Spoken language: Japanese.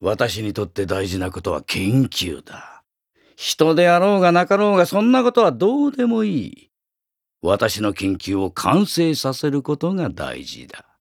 私にとって大事なことは研究だ。人であろうがなかろうがそんなことはどうでもいい。私の研究を完成させることが大事だ。